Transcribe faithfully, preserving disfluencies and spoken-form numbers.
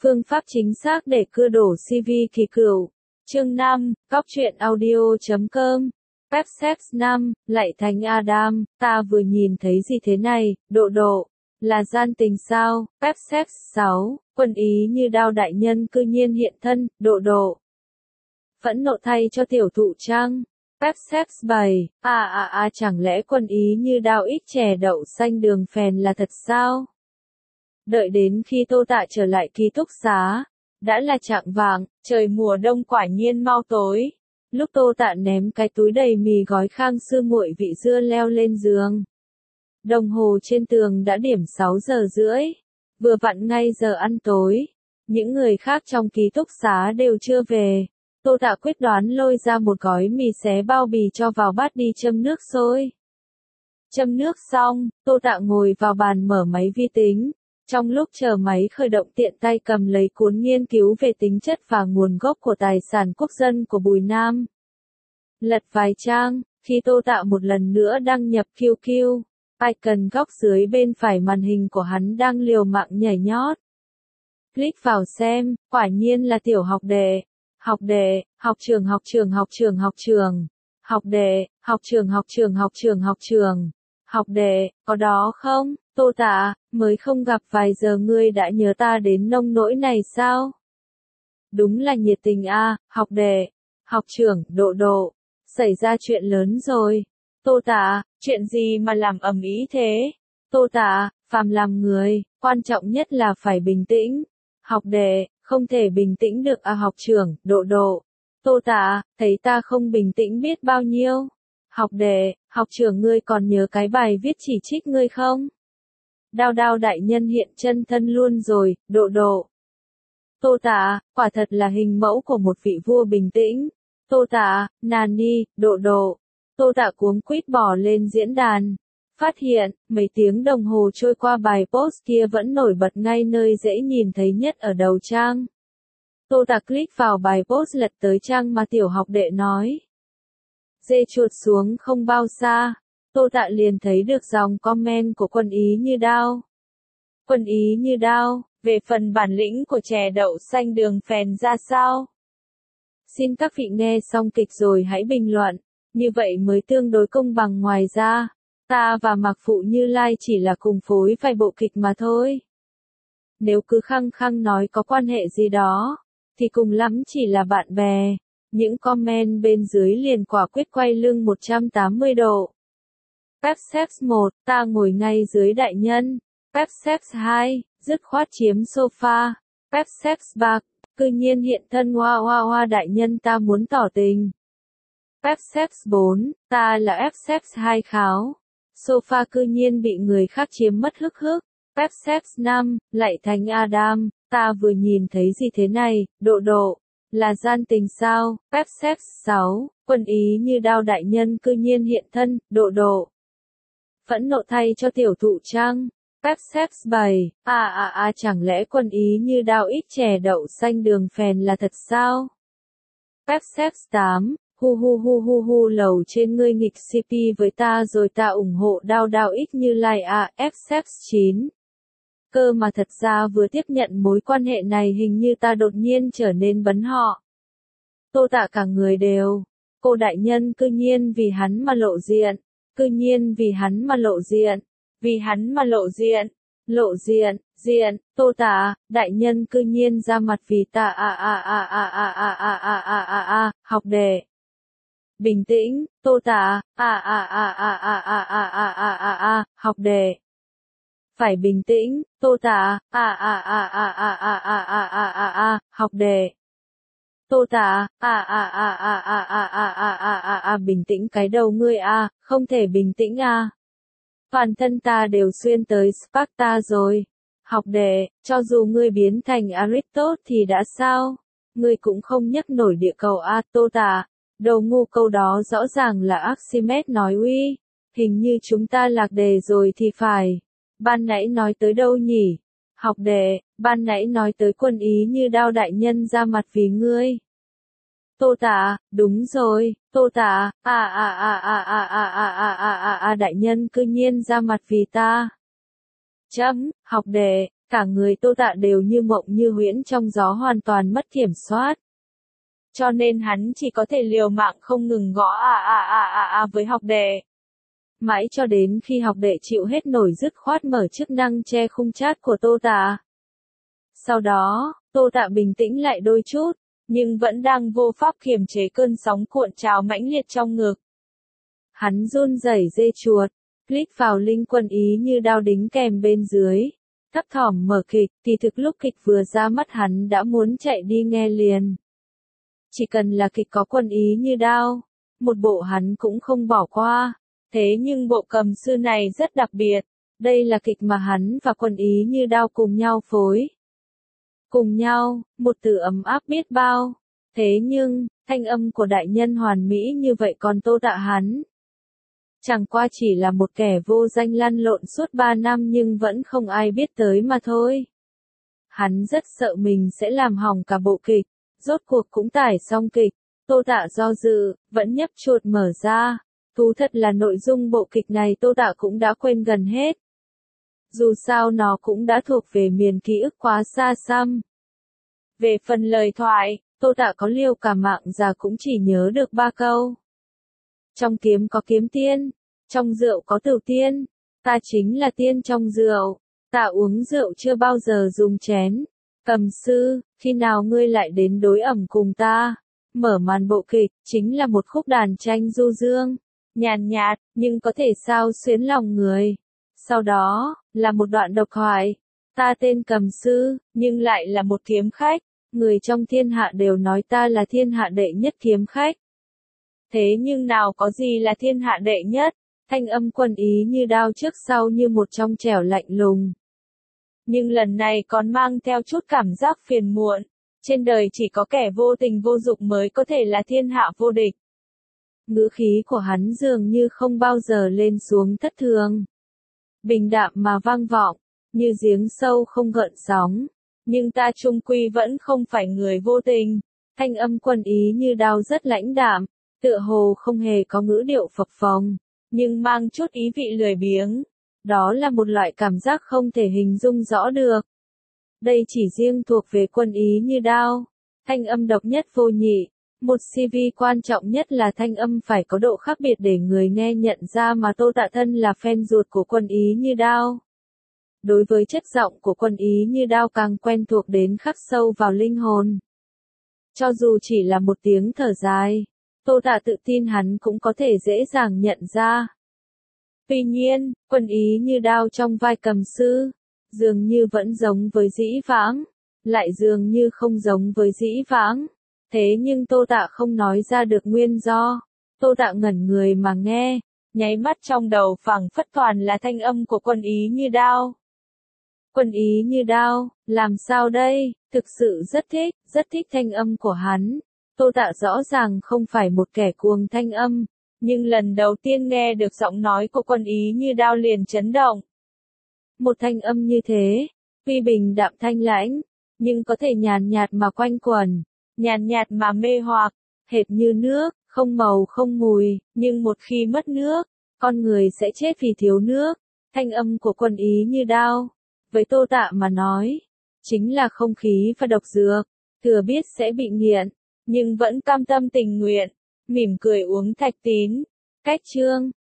Phương pháp chính xác để cưa đổ xê vê kỳ cựu. Chương năm, Cóc truyện audio chấm com. Pepsex năm, Lạy Thánh Adam, ta vừa nhìn thấy gì thế này, độ độ, là gian tình sao? Pepsex sáu, Quân ý như đao đại nhân cư nhiên hiện thân, độ độ. Phẫn nộ thay cho tiểu thụ trăng. Pepsex bảy, à à à chẳng lẽ quân ý như đao ít chè đậu xanh đường phèn là thật sao? Đợi đến khi Tô Tạ trở lại ký túc xá, đã là chạng vạng, trời mùa đông quả nhiên mau tối. Lúc Tô Tạ ném cái túi đầy mì gói khang sư nguội vị dưa leo lên giường. Đồng hồ trên tường đã điểm sáu giờ rưỡi, vừa vặn ngay giờ ăn tối. Những người khác trong ký túc xá đều chưa về. Tô Tạ quyết đoán lôi ra một gói mì xé bao bì cho vào bát đi châm nước sôi. Châm nước xong, Tô Tạ ngồi vào bàn mở máy vi tính. Trong lúc chờ máy khởi động tiện tay cầm lấy cuốn nghiên cứu về tính chất và nguồn gốc của tài sản quốc dân của Bùi Nam. Lật vài trang, khi Tô Tạ một lần nữa đăng nhập quy quy, icon góc dưới bên phải màn hình của hắn đang liều mạng nhảy nhót. Click vào xem, quả nhiên là tiểu học đệ. Học đệ, học trường học trường học trường học trường. Học đệ, học trường học trường học trường học trường. Học đệ, có đó không? Tô Tạ, mới không gặp vài giờ ngươi đã nhớ ta đến nông nỗi này sao? Đúng là nhiệt tình a, học đệ, học trưởng, độ độ, xảy ra chuyện lớn rồi. Tô Tạ, chuyện gì mà làm ầm ĩ thế? Tô Tạ, phàm làm người, quan trọng nhất là phải bình tĩnh. Học đệ, không thể bình tĩnh được à học trưởng, độ độ. Tô Tạ, thấy ta không bình tĩnh biết bao nhiêu. Học đệ, học trưởng ngươi còn nhớ cái bài viết chỉ trích ngươi không? Đao đao đại nhân hiện chân thân luôn rồi, độ độ. Tô Tạ, quả thật là hình mẫu của một vị vua bình tĩnh. Tô Tạ, nani, độ độ. Tô Tạ cuống quýt bỏ lên diễn đàn. Phát hiện, mấy tiếng đồng hồ trôi qua bài post kia vẫn nổi bật ngay nơi dễ nhìn thấy nhất ở đầu trang. Tô Tạ click vào bài post lật tới trang mà tiểu học đệ nói. Dê chuột xuống không bao xa. Tô Tạ liền thấy được dòng comment của Quân ý như đao. Quân ý như đao, về phần bản lĩnh của chè đậu xanh đường phèn ra sao? Xin các vị nghe xong kịch rồi hãy bình luận, như vậy mới tương đối công bằng. Ngoài ra, ta và Mạc Phụ Như Lai chỉ là cùng phối vài bộ kịch mà thôi. Nếu cứ khăng khăng nói có quan hệ gì đó, thì cùng lắm chỉ là bạn bè. Những comment bên dưới liền quả quyết quay lưng một trăm tám mươi độ. Pepsex một, ta ngồi ngay dưới đại nhân. Pepsex hai, dứt khoát chiếm sofa. Pepsex ba, cư nhiên hiện thân hoa hoa hoa đại nhân ta muốn tỏ tình. Pepsex bốn, ta là Pepsex hai kháo. Sofa cư nhiên bị người khác chiếm mất hức hức. Pepsex năm, Lạy Thánh Adam, ta vừa nhìn thấy gì thế này, độ độ, là gian tình sao? Pepsex sáu, Quân ý như đao đại nhân cư nhiên hiện thân, độ độ. Phẫn nộ thay cho tiểu thụ trăng. Pepsex bảy, à à à chẳng lẽ quân ý như đao ít chè đậu xanh đường phèn là thật sao? Pepsex tám, hu hu hu hu hu lầu trên ngươi nghịch xê pê với ta rồi ta ủng hộ đao đao ít như lai à. Pepsex chín, cơ mà thật ra vừa tiếp nhận mối quan hệ này hình như ta đột nhiên trở nên bấn họ. Tô Tạ cả người đều, cô đại nhân cư nhiên vì hắn mà lộ diện, cư nhiên vì hắn mà lộ diện, vì hắn mà lộ diện, lộ diện, diện, Tô Tạ, đại nhân cư nhiên ra mặt vì ta a a a a a a a a a a a, học đệ. Bình tĩnh, Tô Tạ, a a a a a a a a a a a, học đệ. Phải bình tĩnh, Tô Tạ, a a a a a a a a a a a, học đệ. Tô Tạ, a a a a a a a a a a a bình tĩnh cái đầu ngươi a, không thể bình tĩnh a. Toàn thân ta đều xuyên tới Sparta rồi. Học đệ, cho dù ngươi biến thành Aristotle thì đã sao? Ngươi cũng không nhấc nổi địa cầu a. Tô Tạ, đầu ngu câu đó rõ ràng là Archimedes nói uy. Hình như chúng ta lạc đề rồi thì phải. Ban nãy nói tới đâu nhỉ? Học đệ, ban nãy nói tới quân ý như đao đại nhân ra mặt vì ngươi. Tô Tạ, đúng rồi, Tô Tạ, à à à à à à à à à à à đại nhân cư nhiên ra mặt vì ta. Chấm, học đệ, Cả người Tô Tạ đều như mộng như huyễn trong gió hoàn toàn mất kiểm soát. Cho nên hắn chỉ có thể liều mạng không ngừng gõ à à à à à với học đệ. Mãi cho đến khi học đệ chịu hết nổi dứt khoát mở chức năng che khung chat của Tô Tạ. Sau đó, Tô Tạ bình tĩnh lại đôi chút, nhưng vẫn đang vô pháp kiềm chế cơn sóng cuộn trào mãnh liệt trong ngực. Hắn run rẩy dê chuột, click vào link Quân Ý Như Đao đính kèm bên dưới. Thấp thỏm mở kịch, thì thực lúc kịch vừa ra mắt hắn đã muốn chạy đi nghe liền. Chỉ cần là kịch có Quân Ý Như Đao, một bộ hắn cũng không bỏ qua. Thế nhưng bộ Cầm Sư này rất đặc biệt. Đây là kịch mà hắn và Quân Ý Như Đao cùng nhau phối. Cùng nhau, một từ ấm áp biết bao. Thế nhưng, thanh âm của đại nhân hoàn mỹ như vậy còn Tô Tạ hắn. Chẳng qua chỉ là một kẻ vô danh lăn lộn suốt ba năm nhưng vẫn không ai biết tới mà thôi. Hắn rất sợ mình sẽ làm hỏng cả bộ kịch, rốt cuộc cũng tải xong kịch, Tô Tạ do dự, vẫn nhấp chuột mở ra. Thú thật là nội dung bộ kịch này Tô Tạ cũng đã quên gần hết. Dù sao nó cũng đã thuộc về miền ký ức quá xa xăm. Về phần lời thoại, Tô Tạ có liều cả mạng già cũng chỉ nhớ được ba câu. Trong kiếm có kiếm tiên, trong rượu có tửu tiên, ta chính là tiên trong rượu, ta uống rượu chưa bao giờ dùng chén. Cầm Sư, khi nào ngươi lại đến đối ẩm cùng ta? Mở màn bộ kịch, chính là một khúc đàn tranh du dương, nhàn nhạt, nhưng có thể sao xuyến lòng người. Sau đó, là một đoạn độc thoại, ta tên Cầm Sư, nhưng lại là một kiếm khách, người trong thiên hạ đều nói ta là thiên hạ đệ nhất kiếm khách. Thế nhưng nào có gì là thiên hạ đệ nhất, thanh âm Quân Ý Như Đao trước sau như một trong trẻo lạnh lùng. Nhưng lần này còn mang theo chút cảm giác phiền muộn, trên đời chỉ có kẻ vô tình vô dụng mới có thể là thiên hạ vô địch. Ngữ khí của hắn dường như không bao giờ lên xuống thất thường. Bình đạm mà vang vọng, như giếng sâu không gợn sóng. Nhưng ta chung quy vẫn không phải người vô tình. Thanh âm Quân Ý Như Đao rất lãnh đạm, tựa hồ không hề có ngữ điệu phập phồng, nhưng mang chút ý vị lười biếng. Đó là một loại cảm giác không thể hình dung rõ được. Đây chỉ riêng thuộc về Quân Ý Như Đao. Thanh âm độc nhất vô nhị. Một xê vê quan trọng nhất là thanh âm phải có độ khác biệt để người nghe nhận ra mà Tô Tạ thân là fan ruột của Quân Ý Như Đao. Đối với chất giọng của Quân Ý Như Đao càng quen thuộc đến khắc sâu vào linh hồn. Cho dù chỉ là một tiếng thở dài, Tô Tạ tự tin hắn cũng có thể dễ dàng nhận ra. Tuy nhiên, Quân Ý Như Đao trong vai Cầm Sư, dường như vẫn giống với dĩ vãng, lại dường như không giống với dĩ vãng. Thế nhưng Tô Tạ không nói ra được nguyên do. Tô Tạ ngẩn người mà nghe, nháy mắt trong đầu phảng phất toàn là thanh âm của Quân Ý Như Đao. Quân Ý Như Đao, làm sao đây? Thực sự rất thích, rất thích thanh âm của hắn. Tô Tạ rõ ràng không phải một kẻ cuồng thanh âm, nhưng lần đầu tiên nghe được giọng nói của Quân Ý Như Đao liền chấn động. Một thanh âm như thế, tuy bình đạm thanh lãnh, nhưng có thể nhàn nhạt mà quanh quẩn, nhàn nhạt mà mê hoặc, hệt như nước, không màu không mùi, nhưng một khi mất nước, con người sẽ chết vì thiếu nước. Thanh âm của Quân Ý Như Đao, với Tô Tạ mà nói, chính là không khí và độc dược, thừa biết sẽ bị nghiện, nhưng vẫn cam tâm tình nguyện, mỉm cười uống thạch tín. Cách chương